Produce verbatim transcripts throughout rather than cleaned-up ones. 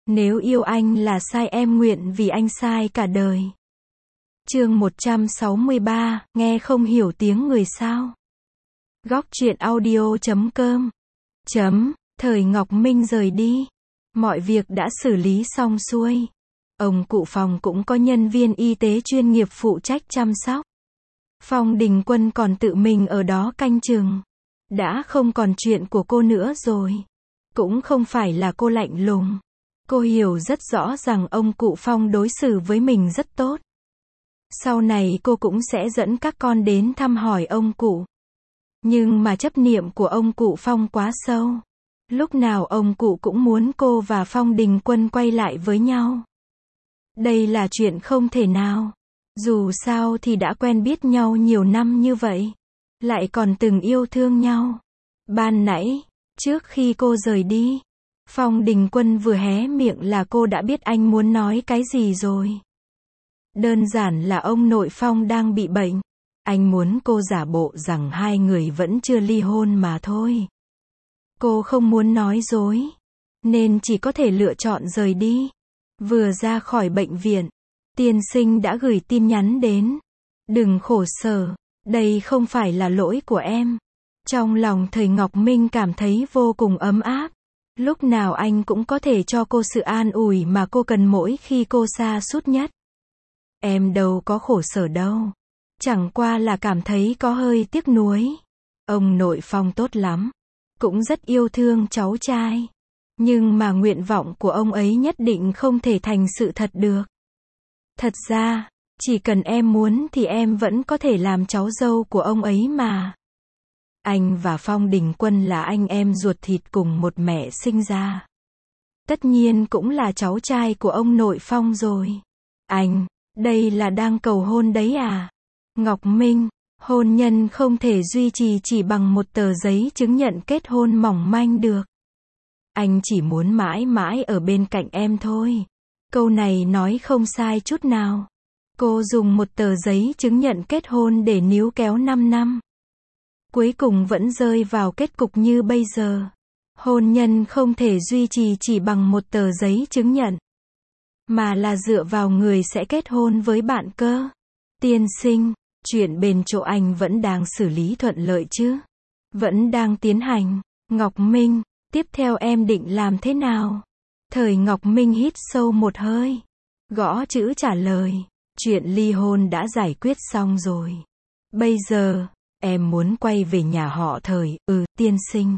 Nếu yêu anh là sai em nguyện vì anh sai cả đời. Chương một trăm sáu mươi ba, nghe không hiểu tiếng người sao? Góc truyện audio chấm com. Chấm, thời Ngọc Minh rời đi. Mọi việc đã xử lý xong xuôi. Ông cụ Phong cũng có nhân viên y tế chuyên nghiệp phụ trách chăm sóc. Phong Đình Quân còn tự mình ở đó canh chừng. Đã không còn chuyện của cô nữa rồi. Cũng không phải là cô lạnh lùng. Cô hiểu rất rõ rằng ông cụ Phong đối xử với mình rất tốt. Sau này cô cũng sẽ dẫn các con đến thăm hỏi ông cụ. Nhưng mà chấp niệm của ông cụ Phong quá sâu. Lúc nào ông cụ cũng muốn cô và Phong Đình Quân quay lại với nhau. Đây là chuyện không thể nào. Dù sao thì đã quen biết nhau nhiều năm như vậy. Lại còn từng yêu thương nhau. Ban nãy, trước khi cô rời đi, Phong Đình Quân vừa hé miệng là cô đã biết anh muốn nói cái gì rồi. Đơn giản là ông nội Phong đang bị bệnh. Anh muốn cô giả bộ rằng hai người vẫn chưa ly hôn mà thôi. Cô không muốn nói dối, nên chỉ có thể lựa chọn rời đi. Vừa ra khỏi bệnh viện, tiên sinh đã gửi tin nhắn đến. Đừng khổ sở, đây không phải là lỗi của em. Trong lòng thời Ngọc Minh cảm thấy vô cùng ấm áp. Lúc nào anh cũng có thể cho cô sự an ủi mà cô cần mỗi khi cô sa sút nhất. Em đâu có khổ sở đâu. Chẳng qua là cảm thấy có hơi tiếc nuối. Ông nội Phong tốt lắm. Cũng rất yêu thương cháu trai. Nhưng mà nguyện vọng của ông ấy nhất định không thể thành sự thật được. Thật ra, chỉ cần em muốn thì em vẫn có thể làm cháu dâu của ông ấy mà. Anh và Phong Đình Quân là anh em ruột thịt cùng một mẹ sinh ra. Tất nhiên cũng là cháu trai của ông nội Phong rồi. Anh, đây là đang cầu hôn đấy à? Ngọc Minh, hôn nhân không thể duy trì chỉ bằng một tờ giấy chứng nhận kết hôn mỏng manh được. Anh chỉ muốn mãi mãi ở bên cạnh em thôi. Câu này nói không sai chút nào. Cô dùng một tờ giấy chứng nhận kết hôn để níu kéo năm năm. Cuối cùng vẫn rơi vào kết cục như bây giờ. Hôn nhân không thể duy trì chỉ bằng một tờ giấy chứng nhận. Mà là dựa vào người sẽ kết hôn với bạn cơ. Tiên sinh, chuyện bên chỗ anh vẫn đang xử lý thuận lợi chứ? Vẫn đang tiến hành. Ngọc Minh, tiếp theo em định làm thế nào? Thời Ngọc Minh hít sâu một hơi. Gõ chữ trả lời. Chuyện ly hôn đã giải quyết xong rồi. Bây giờ, em muốn quay về nhà họ Thời. Ừ, tiên sinh.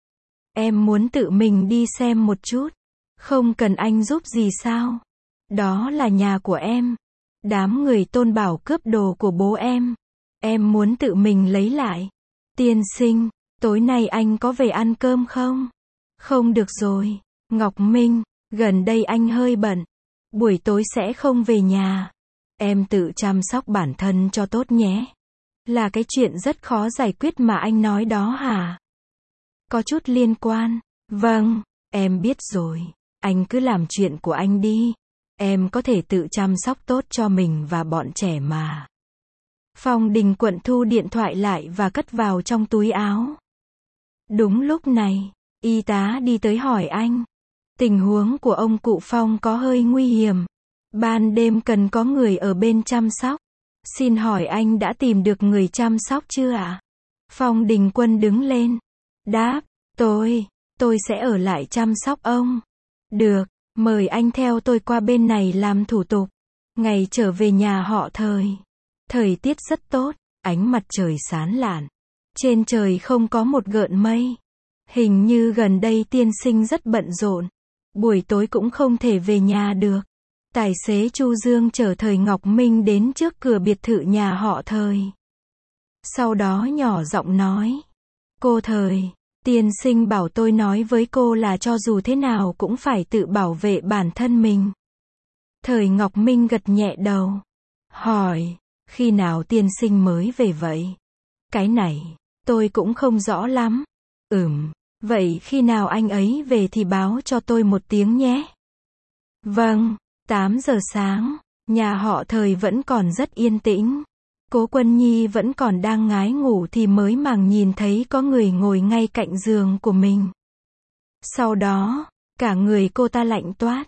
Em muốn tự mình đi xem một chút. Không cần anh giúp gì sao? Đó là nhà của em. Đám người Tôn Bảo cướp đồ của bố em. Em muốn tự mình lấy lại. Tiên sinh, tối nay anh có về ăn cơm không? Không được rồi. Ngọc Minh, gần đây anh hơi bận. Buổi tối sẽ không về nhà. Em tự chăm sóc bản thân cho tốt nhé. Là cái chuyện rất khó giải quyết mà anh nói đó hả? Có chút liên quan. Vâng, em biết rồi. Anh cứ làm chuyện của anh đi. Em có thể tự chăm sóc tốt cho mình và bọn trẻ mà. Phong Đình Quận thu điện thoại lại và cất vào trong túi áo. Đúng lúc này, y tá đi tới hỏi anh. Tình huống của ông cụ Phong có hơi nguy hiểm. Ban đêm cần có người ở bên chăm sóc. Xin hỏi anh đã tìm được người chăm sóc chưa ạ? Phong Đình Quân đứng lên. Đáp, tôi, tôi sẽ ở lại chăm sóc ông. Được, mời anh theo tôi qua bên này làm thủ tục. Ngày trở về nhà họ Thời. Thời tiết rất tốt, ánh mặt trời sáng lạn. Trên trời không có một gợn mây. Hình như gần đây tiên sinh rất bận rộn. Buổi tối cũng không thể về nhà được. Tài xế Chu Dương chở Thời Ngọc Minh đến trước cửa biệt thự nhà họ Thời. Sau đó nhỏ giọng nói. Cô Thời, tiên sinh bảo tôi nói với cô là cho dù thế nào cũng phải tự bảo vệ bản thân mình. Thời Ngọc Minh gật nhẹ đầu. Hỏi, khi nào tiên sinh mới về vậy? Cái này, tôi cũng không rõ lắm. Ừm, vậy khi nào anh ấy về thì báo cho tôi một tiếng nhé. Vâng. tám giờ sáng, nhà họ Thời vẫn còn rất yên tĩnh. Cố Quân Nhi vẫn còn đang ngái ngủ thì mới màng nhìn thấy có người ngồi ngay cạnh giường của mình. Sau đó, cả người cô ta lạnh toát.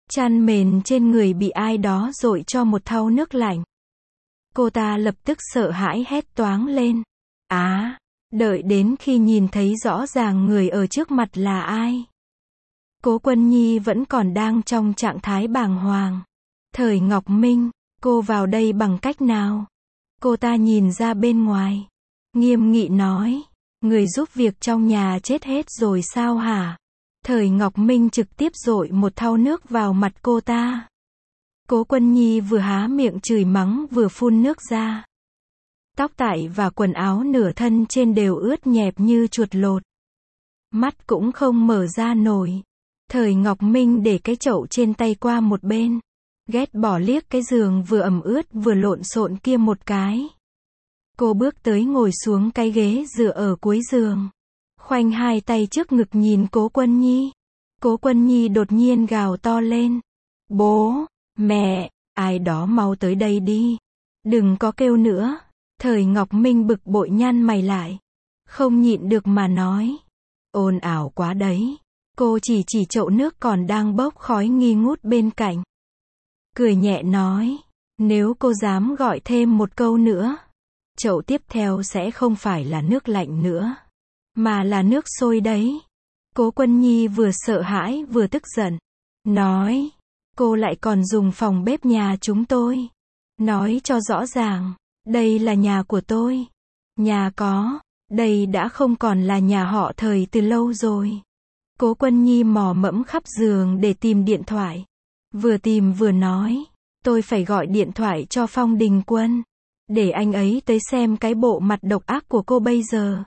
Chăn mền trên người bị ai đó dội cho một thau nước lạnh. Cô ta lập tức sợ hãi hét toáng lên. Á, đợi đến khi nhìn thấy rõ ràng người ở trước mặt là ai. Cố Quân Nhi vẫn còn đang trong trạng thái bàng hoàng. Thời Ngọc Minh, cô vào đây bằng cách nào? Cô ta nhìn ra bên ngoài. Nghiêm nghị nói, người giúp việc trong nhà chết hết rồi sao hả? Thời Ngọc Minh trực tiếp dội một thau nước vào mặt cô ta. Cố Quân Nhi vừa há miệng chửi mắng vừa phun nước ra. Tóc tại và quần áo nửa thân trên đều ướt nhẹp như chuột lột. Mắt cũng không mở ra nổi. Thời Ngọc Minh để cái chậu trên tay qua một bên. Ghét bỏ liếc cái giường vừa ẩm ướt vừa lộn xộn kia một cái. Cô bước tới ngồi xuống cái ghế dựa ở cuối giường. Khoanh hai tay trước ngực nhìn Cố Quân Nhi. Cố Quân Nhi đột nhiên gào to lên. Bố, mẹ, ai đó mau tới đây đi. Đừng có kêu nữa. Thời Ngọc Minh bực bội nhăn mày lại. Không nhịn được mà nói. Ồn ào quá đấy. Cô chỉ chỉ chậu nước còn đang bốc khói nghi ngút bên cạnh. Cười nhẹ nói. Nếu cô dám gọi thêm một câu nữa. Chậu tiếp theo sẽ không phải là nước lạnh nữa. Mà là nước sôi đấy. Cố Quân Nhi vừa sợ hãi vừa tức giận. Nói. Cô lại còn dùng phòng bếp nhà chúng tôi. Nói cho rõ ràng. Đây là nhà của tôi. Nhà có. Đây đã không còn là nhà họ Thời từ lâu rồi. Cố Quân Nhi mò mẫm khắp giường để tìm điện thoại. Vừa tìm vừa nói. Tôi phải gọi điện thoại cho Phong Đình Quân. Để anh ấy tới xem cái bộ mặt độc ác của cô bây giờ.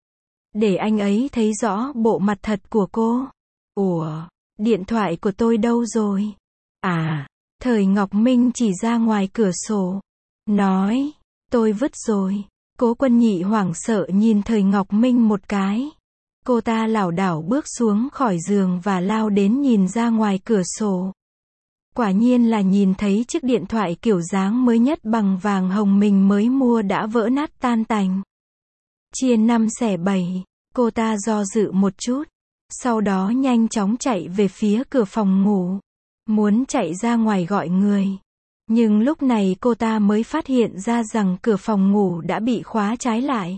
Để anh ấy thấy rõ bộ mặt thật của cô. Ủa, điện thoại của tôi đâu rồi? À, Thời Ngọc Minh chỉ ra ngoài cửa sổ. Nói, tôi vứt rồi. Cố Quân Nhị hoảng sợ nhìn Thời Ngọc Minh một cái. Cô ta lảo đảo bước xuống khỏi giường và lao đến nhìn ra ngoài cửa sổ. Quả nhiên là nhìn thấy chiếc điện thoại kiểu dáng mới nhất bằng vàng hồng mình mới mua đã vỡ nát tan tành. Chia năm xẻ bảy, cô ta do dự một chút. Sau đó nhanh chóng chạy về phía cửa phòng ngủ. Muốn chạy ra ngoài gọi người. Nhưng lúc này cô ta mới phát hiện ra rằng cửa phòng ngủ đã bị khóa trái lại.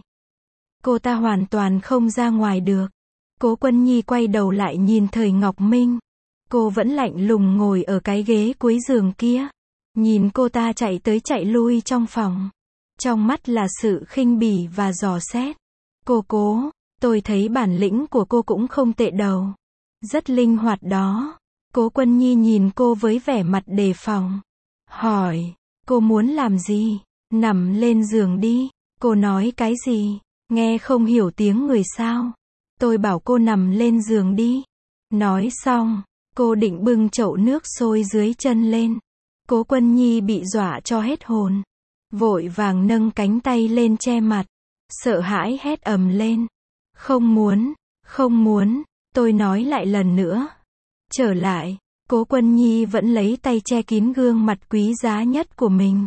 Cô ta hoàn toàn không ra ngoài được. Cố Quân Nhi quay đầu lại nhìn Thời Ngọc Minh. Cô vẫn lạnh lùng ngồi ở cái ghế cuối giường kia. Nhìn cô ta chạy tới chạy lui trong phòng. Trong mắt là sự khinh bỉ và dò xét. Cô Cố, tôi thấy bản lĩnh của cô cũng không tệ đâu. Rất linh hoạt đó. Cố Quân Nhi nhìn cô với vẻ mặt đề phòng. Hỏi, cô muốn làm gì? Nằm lên giường đi. Cô nói cái gì? Nghe không hiểu tiếng người sao? Tôi bảo cô nằm lên giường đi. Nói xong, cô định bưng chậu nước sôi dưới chân lên. Cố Quân Nhi bị dọa cho hết hồn. Vội vàng nâng cánh tay lên che mặt. Sợ hãi hét ầm lên. Không muốn, không muốn, tôi nói lại lần nữa. Trở lại, Cố Quân Nhi vẫn lấy tay che kín gương mặt quý giá nhất của mình.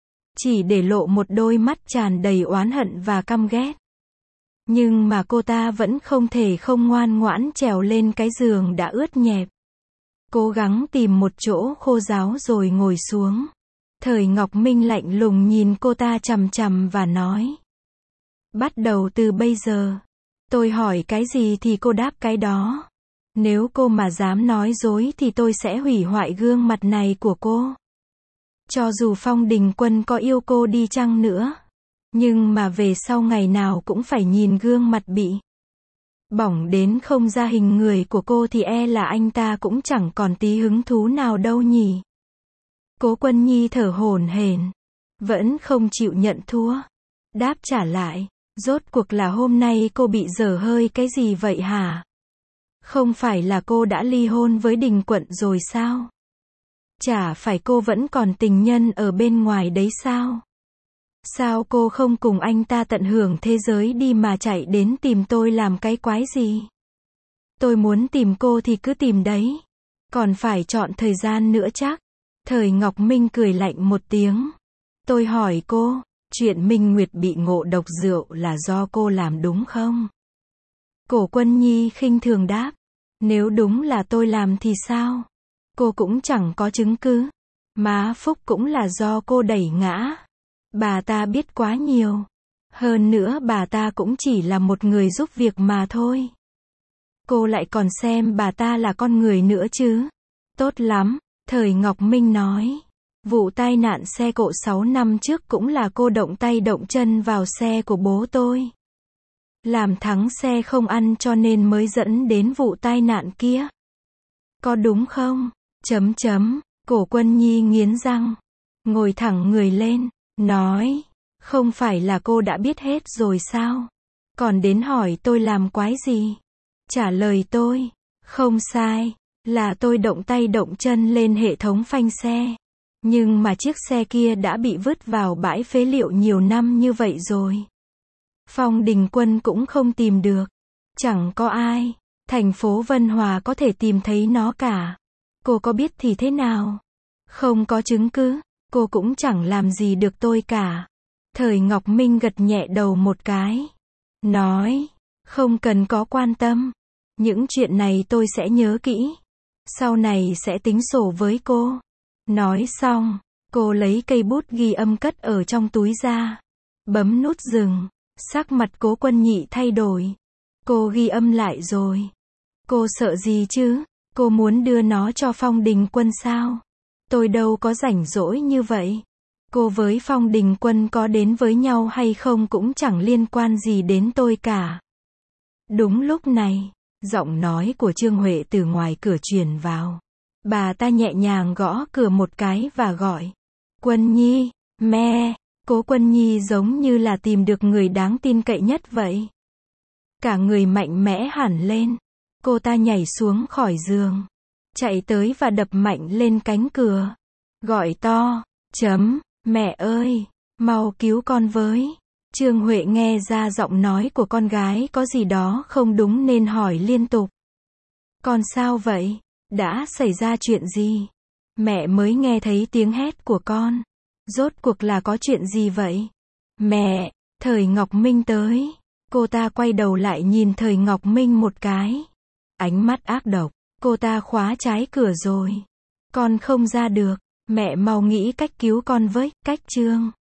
Chỉ để lộ một đôi mắt tràn đầy oán hận và căm ghét. Nhưng mà cô ta vẫn không thể không ngoan ngoãn trèo lên cái giường đã ướt nhẹp. Cố gắng tìm một chỗ khô ráo rồi ngồi xuống. Thời Ngọc Minh lạnh lùng nhìn cô ta chằm chằm và nói. Bắt đầu từ bây giờ, tôi hỏi cái gì thì cô đáp cái đó. Nếu cô mà dám nói dối thì tôi sẽ hủy hoại gương mặt này của cô. Cho dù Phong Đình Quân có yêu cô đi chăng nữa. Nhưng mà về sau ngày nào cũng phải nhìn gương mặt bị bỏng đến không ra hình người của cô thì e là anh ta cũng chẳng còn tí hứng thú nào đâu nhỉ. Cố Quân Nhi thở hổn hển, vẫn không chịu nhận thua. Đáp trả lại, rốt cuộc là hôm nay cô bị dở hơi cái gì vậy hả? Không phải là cô đã ly hôn với Đình Quận rồi sao? Chả phải cô vẫn còn tình nhân ở bên ngoài đấy sao? Sao cô không cùng anh ta tận hưởng thế giới đi mà chạy đến tìm tôi làm cái quái gì? Tôi muốn tìm cô thì cứ tìm đấy. Còn phải chọn thời gian nữa chắc. Thời Ngọc Minh cười lạnh một tiếng. Tôi hỏi cô, chuyện Minh Nguyệt bị ngộ độc rượu là do cô làm đúng không? Cố Quân Nhi khinh thường đáp. Nếu đúng là tôi làm thì sao? Cô cũng chẳng có chứng cứ. Má Phúc cũng là do cô đẩy ngã. Bà ta biết quá nhiều. Hơn nữa bà ta cũng chỉ là một người giúp việc mà thôi. Cô lại còn xem bà ta là con người nữa chứ. Tốt lắm, Thời Ngọc Minh nói. Vụ tai nạn xe cộ sáu năm trước cũng là cô động tay động chân vào xe của bố tôi. Làm thắng xe không ăn cho nên mới dẫn đến vụ tai nạn kia. Có đúng không? Chấm chấm, Cổ Quân Nhi nghiến răng. Ngồi thẳng người lên, nói. Không phải là cô đã biết hết rồi sao? Còn đến hỏi tôi làm quái gì? Trả lời tôi. Không sai, là tôi động tay động chân lên hệ thống phanh xe. Nhưng mà chiếc xe kia đã bị vứt vào bãi phế liệu nhiều năm như vậy rồi. Phong Đình Quân cũng không tìm được. Chẳng có ai, thành phố Vân Hòa có thể tìm thấy nó cả. Cô có biết thì thế nào? Không có chứng cứ, cô cũng chẳng làm gì được tôi cả. Thời Ngọc Minh gật nhẹ đầu một cái. Nói, không cần có quan tâm. Những chuyện này tôi sẽ nhớ kỹ. Sau này sẽ tính sổ với cô. Nói xong, cô lấy cây bút ghi âm cất ở trong túi ra. Bấm nút dừng. Sắc mặt Cố Quân Nhị thay đổi. Cô ghi âm lại rồi. Cô sợ gì chứ? Cô muốn đưa nó cho Phong Đình Quân sao? Tôi đâu có rảnh rỗi như vậy. Cô với Phong Đình Quân có đến với nhau hay không cũng chẳng liên quan gì đến tôi cả. Đúng lúc này, giọng nói của Trương Huệ từ ngoài cửa truyền vào. Bà ta nhẹ nhàng gõ cửa một cái và gọi. Quân Nhi, mẹ. Cố Quân Nhi giống như là tìm được người đáng tin cậy nhất vậy. Cả người mạnh mẽ hẳn lên. Cô ta nhảy xuống khỏi giường. Chạy tới và đập mạnh lên cánh cửa. Gọi to. Chấm. Mẹ ơi, mau cứu con với. Trương Huệ nghe ra giọng nói của con gái có gì đó không đúng nên hỏi liên tục. Con sao vậy? Đã xảy ra chuyện gì? Mẹ mới nghe thấy tiếng hét của con. Rốt cuộc là có chuyện gì vậy? Mẹ, Thời Ngọc Minh tới. Cô ta quay đầu lại nhìn Thời Ngọc Minh một cái. Ánh mắt ác độc. Cô ta khóa trái cửa rồi. Con không ra được. Mẹ mau nghĩ cách cứu con với. Cách Trương